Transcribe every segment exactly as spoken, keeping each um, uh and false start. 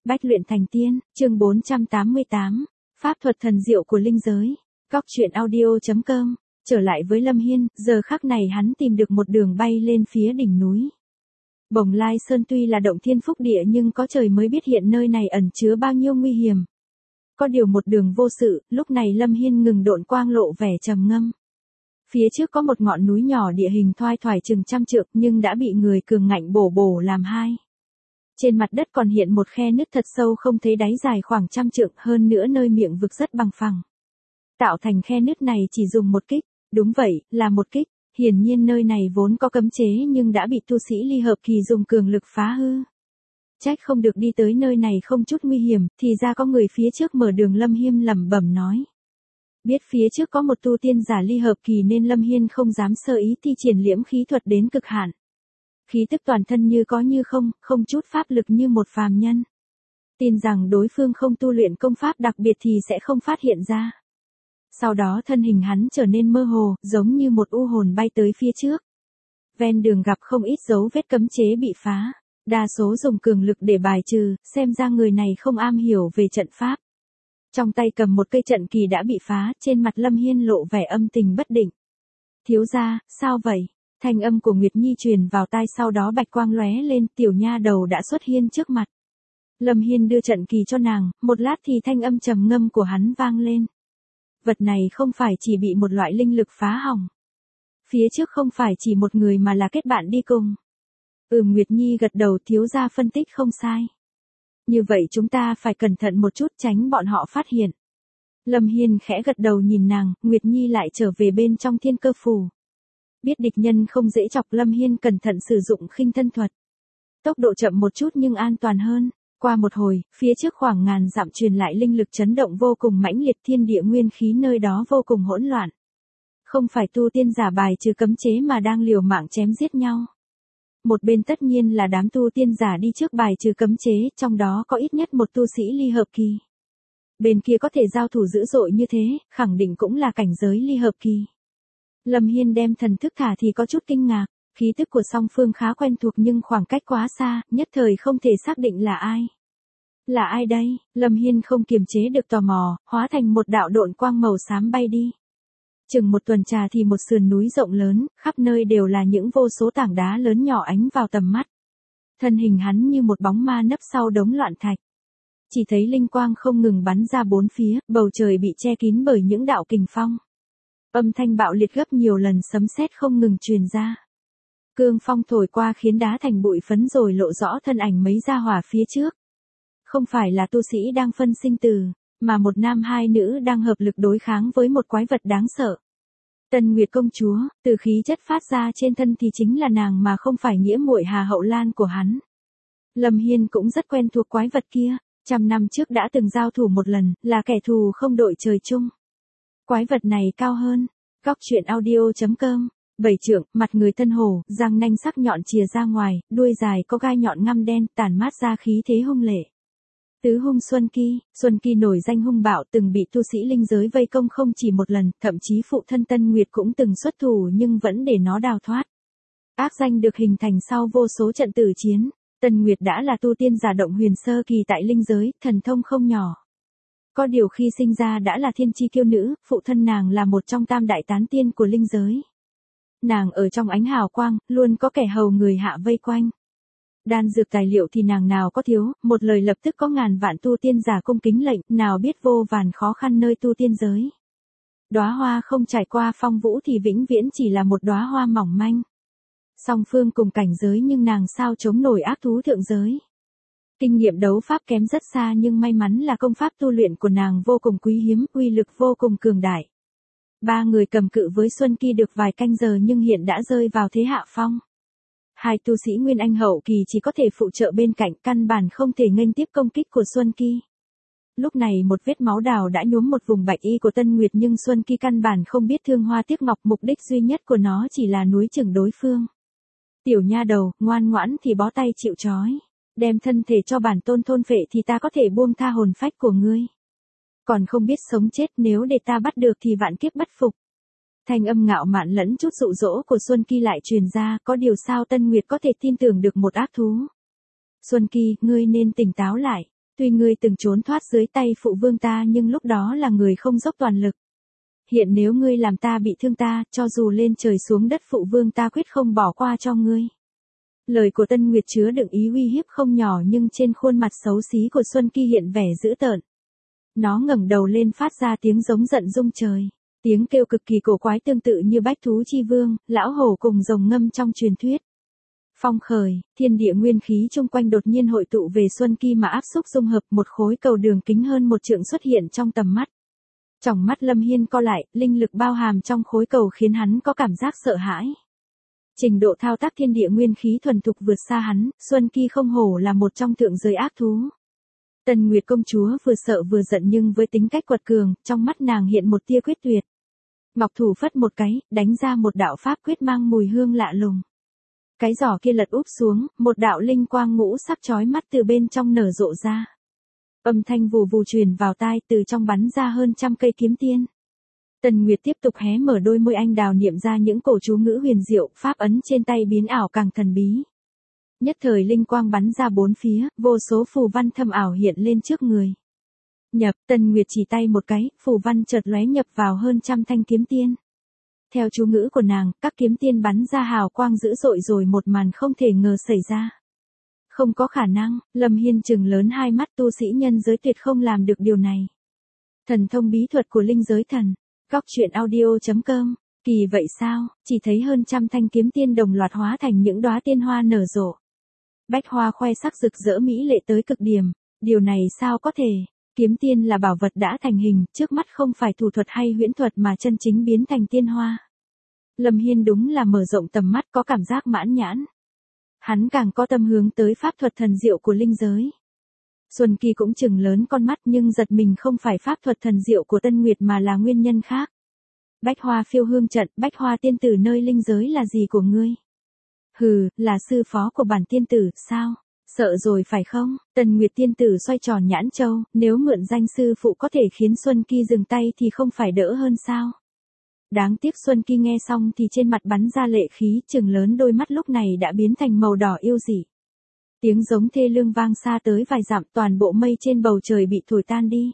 Bách luyện thành tiên, chương bốn trăm tám mươi tám, pháp thuật thần diệu của linh giới. Góc truyện audio chấm com. Trở lại với Lâm Hiên, giờ khắc này hắn tìm được một đường bay lên phía đỉnh núi. Bồng Lai Sơn tuy là động thiên phúc địa nhưng có trời mới biết hiện nơi này ẩn chứa bao nhiêu nguy hiểm. Có điều một đường vô sự, lúc này Lâm Hiên ngừng độn quang lộ vẻ trầm ngâm. Phía trước có một ngọn núi nhỏ địa hình thoai thoải chừng trăm trượng nhưng đã bị người cường ngạnh bổ bổ làm hai. Trên mặt đất còn hiện một khe nứt thật sâu không thấy đáy dài khoảng trăm trượng, hơn nữa nơi miệng vực rất bằng phẳng. Tạo thành khe nứt này chỉ dùng một kích, đúng vậy, là một kích, hiển nhiên nơi này vốn có cấm chế nhưng đã bị tu sĩ ly hợp kỳ dùng cường lực phá hư. Trách không được đi tới nơi này không chút nguy hiểm, thì ra có người phía trước mở đường. Lâm Hiên lẩm bẩm nói. Biết phía trước có một tu tiên giả ly hợp kỳ nên Lâm Hiên không dám sơ ý thi triển liễm khí thuật đến cực hạn. Khí tức toàn thân như có như không, không chút pháp lực như một phàm nhân. Tin rằng đối phương không tu luyện công pháp đặc biệt thì sẽ không phát hiện ra. Sau đó thân hình hắn trở nên mơ hồ, giống như một u hồn bay tới phía trước. Ven đường gặp không ít dấu vết cấm chế bị phá, đa số dùng cường lực để bài trừ, xem ra người này không am hiểu về trận pháp. Trong tay cầm một cây trận kỳ đã bị phá, trên mặt Lâm Hiên lộ vẻ âm tình bất định. Thiếu gia, sao vậy? Thanh âm của Nguyệt Nhi truyền vào tai, sau đó bạch quang lóe lên, tiểu nha đầu đã xuất hiện trước mặt. Lâm Hiên đưa trận kỳ cho nàng, một lát thì thanh âm trầm ngâm của hắn vang lên. Vật này không phải chỉ bị một loại linh lực phá hỏng. Phía trước không phải chỉ một người mà là kết bạn đi cùng. Ừm, Nguyệt Nhi gật đầu, thiếu gia phân tích không sai. Như vậy chúng ta phải cẩn thận một chút tránh bọn họ phát hiện. Lâm Hiên khẽ gật đầu nhìn nàng, Nguyệt Nhi lại trở về bên trong thiên cơ phủ. Biết địch nhân không dễ chọc, Lâm Hiên cẩn thận sử dụng khinh thân thuật. Tốc độ chậm một chút nhưng an toàn hơn. Qua một hồi, phía trước khoảng ngàn dặm truyền lại linh lực chấn động vô cùng mãnh liệt, thiên địa nguyên khí nơi đó vô cùng hỗn loạn. Không phải tu tiên giả bài trừ cấm chế mà đang liều mạng chém giết nhau. Một bên tất nhiên là đám tu tiên giả đi trước bài trừ cấm chế, trong đó có ít nhất một tu sĩ ly hợp kỳ. Bên kia có thể giao thủ dữ dội như thế, khẳng định cũng là cảnh giới ly hợp kỳ. Lâm Hiên đem thần thức thả thì có chút kinh ngạc, khí tức của song phương khá quen thuộc nhưng khoảng cách quá xa, nhất thời không thể xác định là ai. Là ai đây? Lâm Hiên không kiềm chế được tò mò, hóa thành một đạo độn quang màu xám bay đi. Chừng một tuần trà thì một sườn núi rộng lớn, khắp nơi đều là những vô số tảng đá lớn nhỏ ánh vào tầm mắt. Thân hình hắn như một bóng ma nấp sau đống loạn thạch. Chỉ thấy linh quang không ngừng bắn ra bốn phía, bầu trời bị che kín bởi những đạo kình phong. Âm thanh bạo liệt gấp nhiều lần, sấm sét không ngừng truyền ra. Cương phong thổi qua khiến đá thành bụi phấn rồi lộ rõ thân ảnh mấy gia hỏa phía trước. Không phải là tu sĩ đang phân sinh tử, mà một nam hai nữ đang hợp lực đối kháng với một quái vật đáng sợ. Tân Nguyệt công chúa, từ khí chất phát ra trên thân thì chính là nàng mà không phải nghĩa muội Hà Hậu Lan của hắn. Lâm Hiên cũng rất quen thuộc quái vật kia, trăm năm trước đã từng giao thủ một lần, là kẻ thù không đội trời chung. Quái vật này cao hơn. Góc truyện audio chấm com. Bảy trượng, mặt người thân hổ, răng nanh sắc nhọn chìa ra ngoài, đuôi dài có gai nhọn ngăm đen, tản mát ra khí thế hung lệ. Tứ hung Xuân Kỳ, Xuân Kỳ nổi danh hung bạo, từng bị tu sĩ linh giới vây công không chỉ một lần, thậm chí phụ thân Tân Nguyệt cũng từng xuất thủ nhưng vẫn để nó đào thoát. Ác danh được hình thành sau vô số trận tử chiến. Tân Nguyệt đã là tu tiên giả động huyền sơ kỳ tại linh giới, thần thông không nhỏ. Có điều khi sinh ra đã là thiên chi kiêu nữ, phụ thân nàng là một trong tam đại tán tiên của linh giới. Nàng ở trong ánh hào quang, luôn có kẻ hầu người hạ vây quanh. Đan dược tài liệu thì nàng nào có thiếu, một lời lập tức có ngàn vạn tu tiên giả cung kính lệnh, nào biết vô vàn khó khăn nơi tu tiên giới. Đóa hoa không trải qua phong vũ thì vĩnh viễn chỉ là một đóa hoa mỏng manh. Song phương cùng cảnh giới nhưng nàng sao chống nổi ác thú thượng giới. Kinh nghiệm đấu pháp kém rất xa nhưng may mắn là công pháp tu luyện của nàng vô cùng quý hiếm, uy lực vô cùng cường đại. Ba người cầm cự với Xuân Kỳ được vài canh giờ nhưng hiện đã rơi vào thế hạ phong. Hai tu sĩ Nguyên Anh hậu kỳ chỉ có thể phụ trợ bên cạnh, căn bản không thể nghênh tiếp công kích của Xuân Kỳ. Lúc này một vết máu đào đã nhuốm một vùng bạch y của Tân Nguyệt nhưng Xuân Kỳ căn bản không biết thương hoa tiếc ngọc, mục đích duy nhất của nó chỉ là núi chửng đối phương. Tiểu nha đầu, ngoan ngoãn thì bó tay chịu trói. Đem thân thể cho bản tôn thôn phệ thì ta có thể buông tha hồn phách của ngươi. Còn không biết sống chết, nếu để ta bắt được thì vạn kiếp bất phục. Thanh âm ngạo mạn lẫn chút dụ dỗ của Xuân Kỳ lại truyền ra, có điều sao Tân Nguyệt có thể tin tưởng được một ác thú. Xuân Kỳ, ngươi nên tỉnh táo lại. Tuy ngươi từng trốn thoát dưới tay phụ vương ta nhưng lúc đó là người không dốc toàn lực. Hiện nếu ngươi làm ta bị thương ta, cho dù lên trời xuống đất phụ vương ta quyết không bỏ qua cho ngươi. Lời của Tân Nguyệt chứa đựng ý uy hiếp không nhỏ nhưng trên khuôn mặt xấu xí của Xuân Kỳ hiện vẻ dữ tợn. Nó ngẩng đầu lên phát ra tiếng giống giận rung trời. Tiếng kêu cực kỳ cổ quái tương tự như bách thú chi vương, lão hổ cùng rồng ngâm trong truyền thuyết. Phong khởi, thiên địa nguyên khí chung quanh đột nhiên hội tụ về Xuân Kỳ mà áp xúc dung hợp, một khối cầu đường kính hơn một trượng xuất hiện trong tầm mắt. Tròng mắt Lâm Hiên co lại, linh lực bao hàm trong khối cầu khiến hắn có cảm giác sợ hãi. Trình độ thao tác thiên địa nguyên khí thuần thục vượt xa hắn, Xuân Kỳ không hổ là một trong thượng giới ác thú. Tần Nguyệt công chúa vừa sợ vừa giận nhưng với tính cách quật cường, trong mắt nàng hiện một tia quyết tuyệt. Ngọc thủ phất một cái, đánh ra một đạo pháp quyết mang mùi hương lạ lùng. Cái giỏ kia lật úp xuống, một đạo linh quang ngũ sắc chói mắt từ bên trong nở rộ ra. Âm thanh vù vù truyền vào tai, từ trong bắn ra hơn trăm cây kiếm tiên. Tần Nguyệt tiếp tục hé mở đôi môi anh đào niệm ra những cổ chú ngữ huyền diệu, pháp ấn trên tay biến ảo càng thần bí. Nhất thời linh quang bắn ra bốn phía, vô số phù văn thâm ảo hiện lên trước người. Nhập, Tần Nguyệt chỉ tay một cái, phù văn chợt lóe nhập vào hơn trăm thanh kiếm tiên. Theo chú ngữ của nàng, các kiếm tiên bắn ra hào quang dữ dội rồi một màn không thể ngờ xảy ra. Không có khả năng, Lâm Hiên trừng lớn hai mắt, tu sĩ nhân giới tuyệt không làm được điều này. Thần thông bí thuật của linh giới thần. Góc truyện audio chấm com. Kỳ vậy sao, chỉ thấy hơn trăm thanh kiếm tiên đồng loạt hóa thành những đóa tiên hoa nở rộ. Bách hoa khoe sắc rực rỡ mỹ lệ tới cực điểm. Điều này sao có thể? Kiếm tiên là bảo vật đã thành hình, trước mắt không phải thủ thuật hay huyễn thuật mà chân chính biến thành tiên hoa. Lâm Hiên đúng là mở rộng tầm mắt, có cảm giác mãn nhãn. Hắn càng có tâm hướng tới pháp thuật thần diệu của linh giới. Xuân Kỳ cũng chừng lớn con mắt nhưng giật mình, không phải pháp thuật thần diệu của Tân Nguyệt mà là nguyên nhân khác. Bách hoa phiêu hương trận, bách hoa tiên tử nơi linh giới là gì của ngươi? Hừ, là sư phó của bản tiên tử, sao? Sợ rồi phải không? Tần Nguyệt tiên tử xoay tròn nhãn châu, nếu mượn danh sư phụ có thể khiến Xuân Kỳ dừng tay thì không phải đỡ hơn sao? Đáng tiếc Xuân Kỳ nghe xong thì trên mặt bắn ra lệ khí, chừng lớn đôi mắt lúc này đã biến thành màu đỏ yêu dị. Tiếng giống thê lương vang xa tới vài dặm, toàn bộ mây trên bầu trời bị thổi tan đi.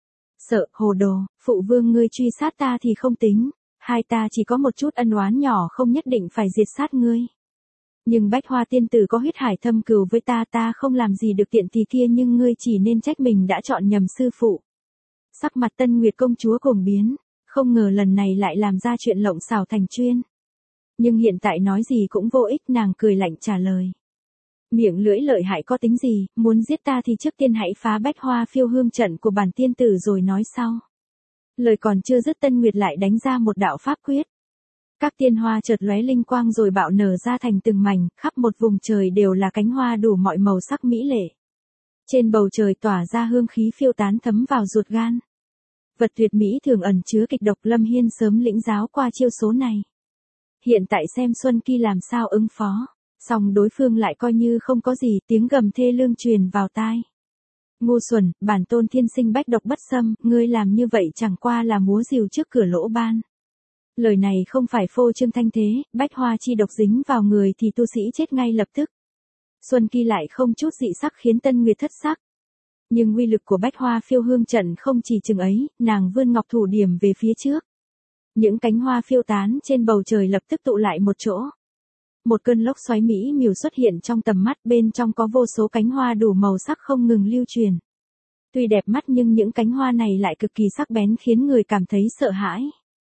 Sợ, hồ đồ, phụ vương ngươi truy sát ta thì không tính, hai ta chỉ có một chút ân oán nhỏ không nhất định phải diệt sát ngươi. Nhưng bách hoa tiên tử có huyết hải thâm cừu với ta, ta không làm gì được tiện thì kia, nhưng ngươi chỉ nên trách mình đã chọn nhầm sư phụ. Sắc mặt Tân Nguyệt công chúa cuồng biến, không ngờ lần này lại làm ra chuyện lộng xảo thành chuyên. Nhưng hiện tại nói gì cũng vô ích, nàng cười lạnh trả lời. Miệng lưỡi lợi hại có tính gì, muốn giết ta thì trước tiên hãy phá bách hoa phiêu hương trận của bản tiên tử rồi nói sau. Lời còn chưa dứt, Tân Nguyệt lại đánh ra một đạo pháp quyết. Các tiên hoa chợt lóe linh quang rồi bạo nở ra thành từng mảnh, khắp một vùng trời đều là cánh hoa đủ mọi màu sắc mỹ lệ. Trên bầu trời tỏa ra hương khí phiêu tán thấm vào ruột gan. Vật tuyệt mỹ thường ẩn chứa kịch độc, Lâm Hiên sớm lĩnh giáo qua chiêu số này. Hiện tại xem Xuân Kỳ làm sao ứng phó. Song đối phương lại coi như không có gì, tiếng gầm thê lương truyền vào tai. Ngu xuẩn, bản tôn thiên sinh bách độc bất xâm, ngươi làm như vậy chẳng qua là múa rìu trước cửa lỗ ban. Lời này không phải phô trương thanh thế, bách hoa chi độc dính vào người thì tu sĩ chết ngay lập tức. Xuân Kỳ lại không chút dị sắc khiến Tân Nguyệt thất sắc. Nhưng uy lực của bách hoa phiêu hương trận không chỉ chừng ấy, nàng vươn ngọc thủ điểm về phía trước. Những cánh hoa phiêu tán trên bầu trời lập tức tụ lại một chỗ. Một cơn lốc xoáy mỹ miều xuất hiện trong tầm mắt, bên trong có vô số cánh hoa đủ màu sắc không ngừng lưu truyền. Tuy đẹp mắt nhưng những cánh hoa này lại cực kỳ sắc bén khiến người cảm thấy sợ hãi.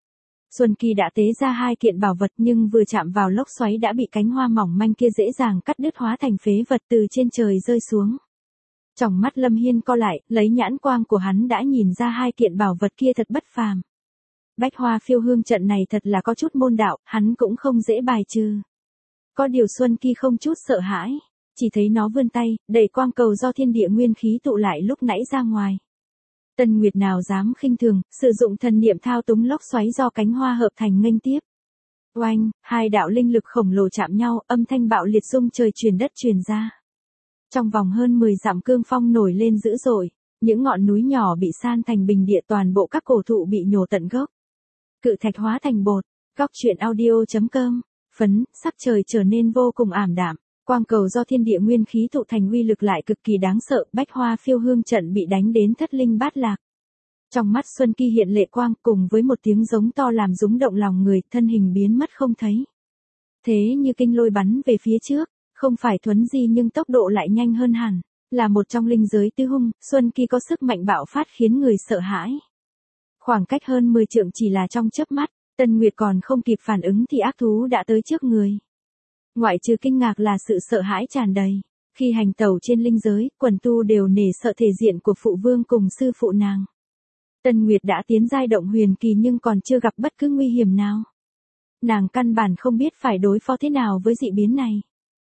Xuân Kỳ đã tế ra hai kiện bảo vật nhưng vừa chạm vào lốc xoáy đã bị cánh hoa mỏng manh kia dễ dàng cắt đứt hóa thành phế vật từ trên trời rơi xuống. Tròng mắt Lâm Hiên co lại, lấy nhãn quang của hắn đã nhìn ra hai kiện bảo vật kia thật bất phàm. Bách hoa phiêu hương trận này thật là có chút môn đạo, hắn cũng không dễ bài trừ. Có điều Xuân Kỳ không chút sợ hãi, chỉ thấy nó vươn tay, đẩy quang cầu do thiên địa nguyên khí tụ lại lúc nãy ra ngoài. Tần Nguyệt nào dám khinh thường, sử dụng thần niệm thao túng lốc xoáy do cánh hoa hợp thành nghênh tiếp. Oanh, hai đạo linh lực khổng lồ chạm nhau, âm thanh bạo liệt rung trời truyền đất truyền ra. Trong vòng hơn mười dặm cương phong nổi lên dữ dội, những ngọn núi nhỏ bị san thành bình địa, toàn bộ các cổ thụ bị nhổ tận gốc. Cự thạch hóa thành bột. Góc truyện audio chấm com. Phấn, sắc trời trở nên vô cùng ảm đạm. Quang cầu do thiên địa nguyên khí tụ thành uy lực lại cực kỳ đáng sợ, bách hoa phiêu hương trận bị đánh đến thất linh bát lạc. Trong mắt Xuân Kỳ hiện lệ quang cùng với một tiếng giống to làm rúng động lòng người, thân hình biến mất không thấy. Thế như kinh lôi bắn về phía trước, không phải thuấn di nhưng tốc độ lại nhanh hơn hẳn, là một trong linh giới tứ hung, Xuân Kỳ có sức mạnh bạo phát khiến người sợ hãi. Khoảng cách hơn mười trượng chỉ là trong chớp mắt, Tân Nguyệt còn không kịp phản ứng thì ác thú đã tới trước người. Ngoại trừ kinh ngạc là sự sợ hãi tràn đầy. Khi hành tẩu trên linh giới, quần tu đều nể sợ thể diện của phụ vương cùng sư phụ nàng. Tân Nguyệt đã tiến giai động huyền kỳ nhưng còn chưa gặp bất cứ nguy hiểm nào. Nàng căn bản không biết phải đối phó thế nào với dị biến này.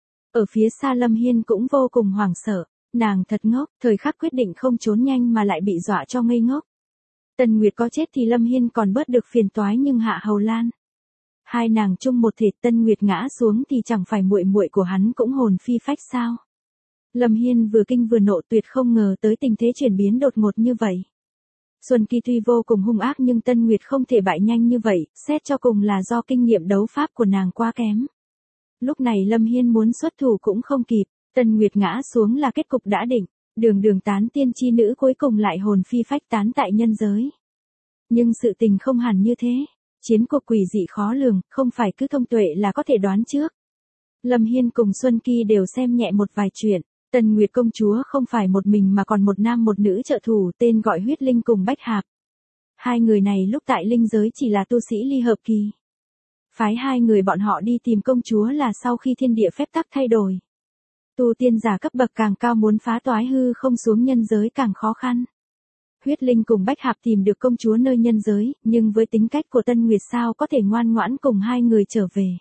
Ở phía xa Lâm Hiên cũng vô cùng hoảng sợ, nàng thật ngốc, thời khắc quyết định không trốn nhanh mà lại bị dọa cho ngây ngốc. Tân Nguyệt có chết thì Lâm Hiên còn bớt được phiền toái nhưng Hạ Hầu Lan. Hai nàng chung một thể, Tân Nguyệt ngã xuống thì chẳng phải muội muội của hắn cũng hồn phi phách sao. Lâm Hiên vừa kinh vừa nộ, tuyệt không ngờ tới tình thế chuyển biến đột ngột như vậy. Xuân Kỳ tuy vô cùng hung ác nhưng Tân Nguyệt không thể bại nhanh như vậy, xét cho cùng là do kinh nghiệm đấu pháp của nàng quá kém. Lúc này Lâm Hiên muốn xuất thủ cũng không kịp, Tân Nguyệt ngã xuống là kết cục đã định, đường đường tán tiên chi nữ cuối cùng lại hồn phi phách tán tại nhân giới. Nhưng sự tình không hẳn như thế, chiến cuộc quỷ dị khó lường, không phải cứ thông tuệ là có thể đoán trước. Lâm Hiên cùng Xuân Kỳ đều xem nhẹ một vài chuyện. Tần Nguyệt công chúa không phải một mình mà còn một nam một nữ trợ thủ tên gọi Huyết Linh cùng Bách Hạp. Hai người này lúc tại linh giới chỉ là tu sĩ ly hợp kỳ. Phái hai người bọn họ đi tìm công chúa là sau khi thiên địa phép tắc thay đổi. Tu tiên giả cấp bậc càng cao muốn phá toái hư không xuống nhân giới càng khó khăn. Huyết Linh cùng Bách Hạp tìm được công chúa nơi nhân giới, nhưng với tính cách của Tân Nguyệt sao có thể ngoan ngoãn cùng hai người trở về.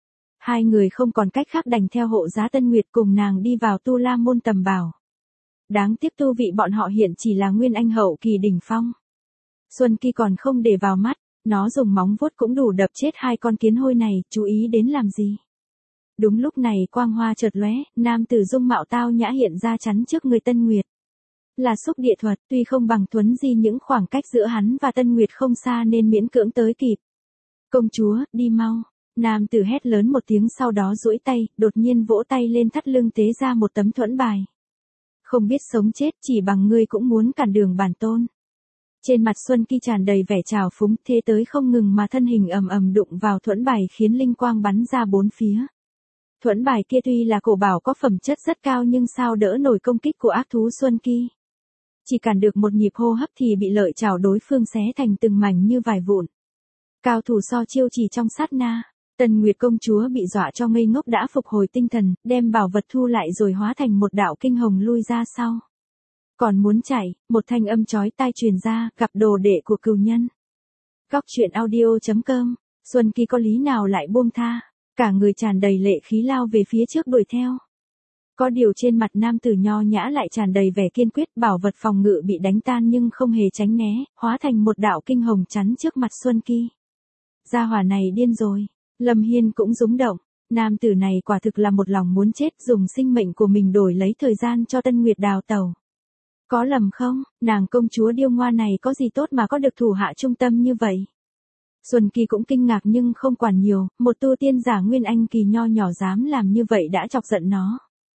Hai người không còn cách khác đành theo hộ giá Tân Nguyệt cùng nàng đi vào Tu La môn tầm bảo. Đáng tiếc tu vị bọn họ hiện chỉ là nguyên anh hậu kỳ đỉnh phong. Xuân Kỳ còn không để vào mắt, nó dùng móng vuốt cũng đủ đập chết hai con kiến hôi này, chú ý đến làm gì. Đúng lúc này quang hoa chợt lóe, nam tử dung mạo tao nhã hiện ra chắn trước người Tân Nguyệt. Là xúc địa thuật, tuy không bằng thuấn di những khoảng cách giữa hắn và Tân Nguyệt không xa nên miễn cưỡng tới kịp. Công chúa, đi mau. Nam tử hét lớn một tiếng sau đó duỗi tay, đột nhiên vỗ tay lên thắt lưng tế ra một tấm thuẫn bài. Không biết sống chết chỉ bằng ngươi cũng muốn cản đường bản tôn. Trên mặt Xuân Kỳ tràn đầy vẻ trào phúng, thế tới không ngừng mà thân hình ầm ầm đụng vào thuẫn bài khiến linh quang bắn ra bốn phía. Thuẫn bài kia tuy là cổ bảo có phẩm chất rất cao nhưng sao đỡ nổi công kích của ác thú Xuân Kỳ. Chỉ cản được một nhịp hô hấp thì bị lợi chảo đối phương xé thành từng mảnh như vải vụn. Cao thủ so chiêu chỉ trong sát na. Tần Nguyệt công chúa bị dọa cho ngây ngốc đã phục hồi tinh thần, đem bảo vật thu lại rồi hóa thành một đạo kinh hồng lui ra sau. Còn muốn chạy, một thanh âm chói tai truyền ra, gặp đồ đệ của cừu nhân. Góc truyện audio chấm com, Xuân Kỳ có lý nào lại buông tha, cả người tràn đầy lệ khí lao về phía trước đuổi theo. Có điều trên mặt nam tử nho nhã lại tràn đầy vẻ kiên quyết, bảo vật phòng ngự bị đánh tan nhưng không hề tránh né, hóa thành một đạo kinh hồng chắn trước mặt Xuân Kỳ. Gia hỏa này điên rồi. Lâm Hiên cũng rúng động, nam tử này quả thực là một lòng muốn chết, dùng sinh mệnh của mình đổi lấy thời gian cho Tân Nguyệt đào tẩu. Có lầm không, nàng công chúa điêu ngoa này có gì tốt mà có được thủ hạ trung tâm như vậy. Xuân Kỳ cũng kinh ngạc nhưng không quản nhiều, một tu tiên giả nguyên anh kỳ nho nhỏ dám làm như vậy đã chọc giận nó.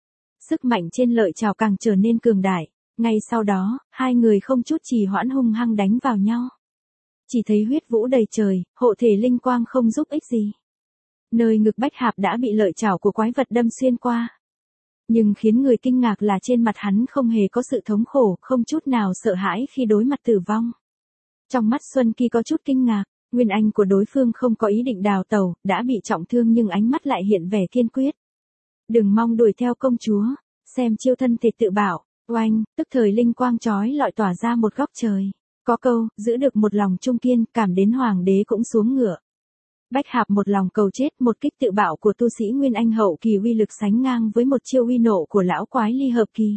Sức mạnh trên lợi chảo càng trở nên cường đại, ngay sau đó, hai người không chút trì hoãn hung hăng đánh vào nhau. Chỉ thấy huyết vũ đầy trời, hộ thể linh quang không giúp ích gì. Nơi ngực Bách Hạp đã bị lợi chảo của quái vật đâm xuyên qua. Nhưng khiến người kinh ngạc là trên mặt hắn không hề có sự thống khổ, không chút nào sợ hãi khi đối mặt tử vong. Trong mắt Xuân Kỳ có chút kinh ngạc, nguyên anh của đối phương không có ý định đào tẩu, đã bị trọng thương nhưng ánh mắt lại hiện vẻ kiên quyết. Đừng mong đuổi theo công chúa, xem chiêu thân thể tự bảo, oanh, tức thời linh quang chói lọi tỏa ra một góc trời. Có câu, giữ được một lòng trung kiên, cảm đến hoàng đế cũng xuống ngựa. Bách Hạp một lòng cầu chết, một kích tự bạo của tu sĩ Nguyên Anh hậu kỳ uy lực sánh ngang với một chiêu uy nộ của lão quái ly hợp kỳ.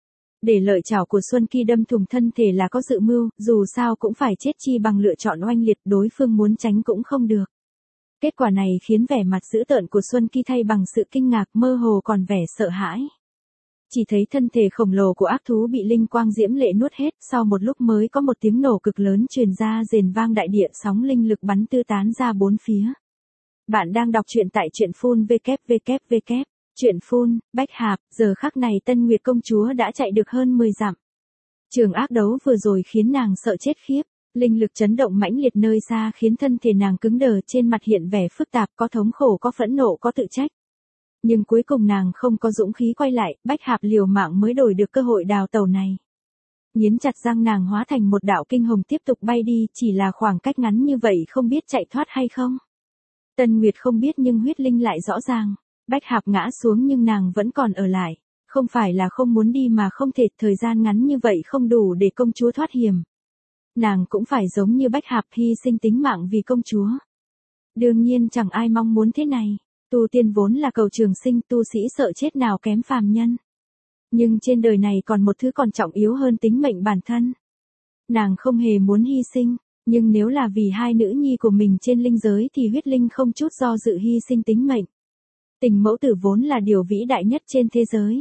Để lợi chảo của Xuân Kỳ đâm thủng thân thể là có dự mưu, dù sao cũng phải chết chi bằng lựa chọn oanh liệt, đối phương muốn tránh cũng không được. Kết quả này khiến vẻ mặt dữ tợn của Xuân Kỳ thay bằng sự kinh ngạc, mơ hồ còn vẻ sợ hãi. Chỉ thấy thân thể khổng lồ của ác thú bị linh quang diễm lệ nuốt hết, sau một lúc mới có một tiếng nổ cực lớn truyền ra rền vang đại địa, sóng linh lực bắn tư tán ra bốn phía. Bạn đang đọc truyện tại truyện full w w w Chuyện phun, Bách Hạp, giờ khắc này Tân Nguyệt công chúa đã chạy được hơn mười dặm. Trường ác đấu vừa rồi khiến nàng sợ chết khiếp, linh lực chấn động mãnh liệt nơi xa khiến thân thể nàng cứng đờ, trên mặt hiện vẻ phức tạp, có thống khổ, có phẫn nộ, có tự trách. Nhưng cuối cùng nàng không có dũng khí quay lại, Bách Hạp liều mạng mới đổi được cơ hội đào tẩu này. Nghiến chặt răng nàng hóa thành một đạo kinh hồng tiếp tục bay đi, chỉ là khoảng cách ngắn như vậy không biết chạy thoát hay không. Tân Nguyệt không biết nhưng huyết linh lại rõ ràng. Bách Hạp ngã xuống nhưng nàng vẫn còn ở lại. Không phải là không muốn đi mà không thể, thời gian ngắn như vậy không đủ để công chúa thoát hiểm. Nàng cũng phải giống như Bách Hạp hy sinh tính mạng vì công chúa. Đương nhiên chẳng ai mong muốn thế này. Tu tiên vốn là cầu trường sinh, tu sĩ sợ chết nào kém phàm nhân. Nhưng trên đời này còn một thứ còn trọng yếu hơn tính mệnh bản thân. Nàng không hề muốn hy sinh, nhưng nếu là vì hai nữ nhi của mình trên linh giới thì huyết linh không chút do dự hy sinh tính mệnh. Tình mẫu tử vốn là điều vĩ đại nhất trên thế giới.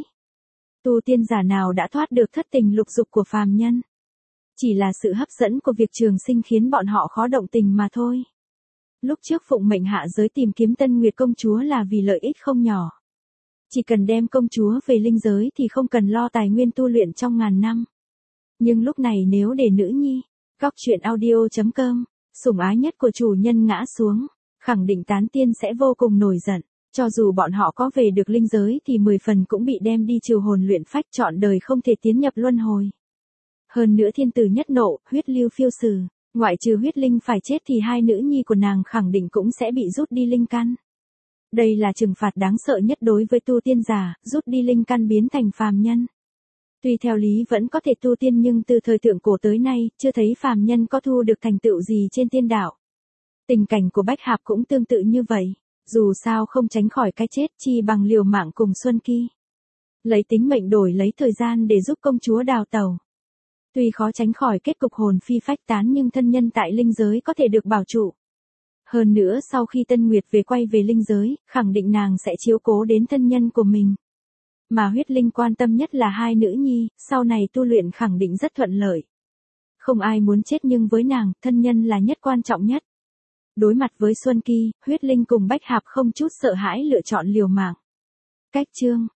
Tu tiên giả nào đã thoát được thất tình lục dục của phàm nhân. Chỉ là sự hấp dẫn của việc trường sinh khiến bọn họ khó động tình mà thôi. Lúc trước phụng mệnh hạ giới tìm kiếm Tân Nguyệt công chúa là vì lợi ích không nhỏ. Chỉ cần đem công chúa về linh giới thì không cần lo tài nguyên tu luyện trong ngàn năm. Nhưng lúc này nếu để nữ nhi, góc truyện audio chấm com, sủng ái nhất của chủ nhân ngã xuống, khẳng định tán tiên sẽ vô cùng nổi giận. Cho dù bọn họ có về được linh giới thì mười phần cũng bị đem đi trừ hồn luyện phách, trọn đời không thể tiến nhập luân hồi. Hơn nữa thiên tử nhất nộ, huyết lưu phiêu sử, ngoại trừ huyết linh phải chết thì hai nữ nhi của nàng khẳng định cũng sẽ bị rút đi linh căn. Đây là trừng phạt đáng sợ nhất đối với tu tiên giả, rút đi linh căn biến thành phàm nhân. Tuy theo lý vẫn có thể tu tiên nhưng từ thời thượng cổ tới nay, chưa thấy phàm nhân có thu được thành tựu gì trên tiên đạo. Tình cảnh của Bách Hạp cũng tương tự như vậy. Dù sao không tránh khỏi cái chết, chi bằng liều mạng cùng Xuân Kỳ. Lấy tính mệnh đổi lấy thời gian để giúp công chúa đào tẩu. Tuy khó tránh khỏi kết cục hồn phi phách tán nhưng thân nhân tại linh giới có thể được bảo trụ. Hơn nữa sau khi Tân Nguyệt về quay về linh giới, khẳng định nàng sẽ chiếu cố đến thân nhân của mình. Mà huyết linh quan tâm nhất là hai nữ nhi, sau này tu luyện khẳng định rất thuận lợi. Không ai muốn chết nhưng với nàng, thân nhân là nhất quan trọng nhất. Đối mặt với Xuân Kỳ, huyết linh cùng Bách Hạp không chút sợ hãi lựa chọn liều mạng. Cách chương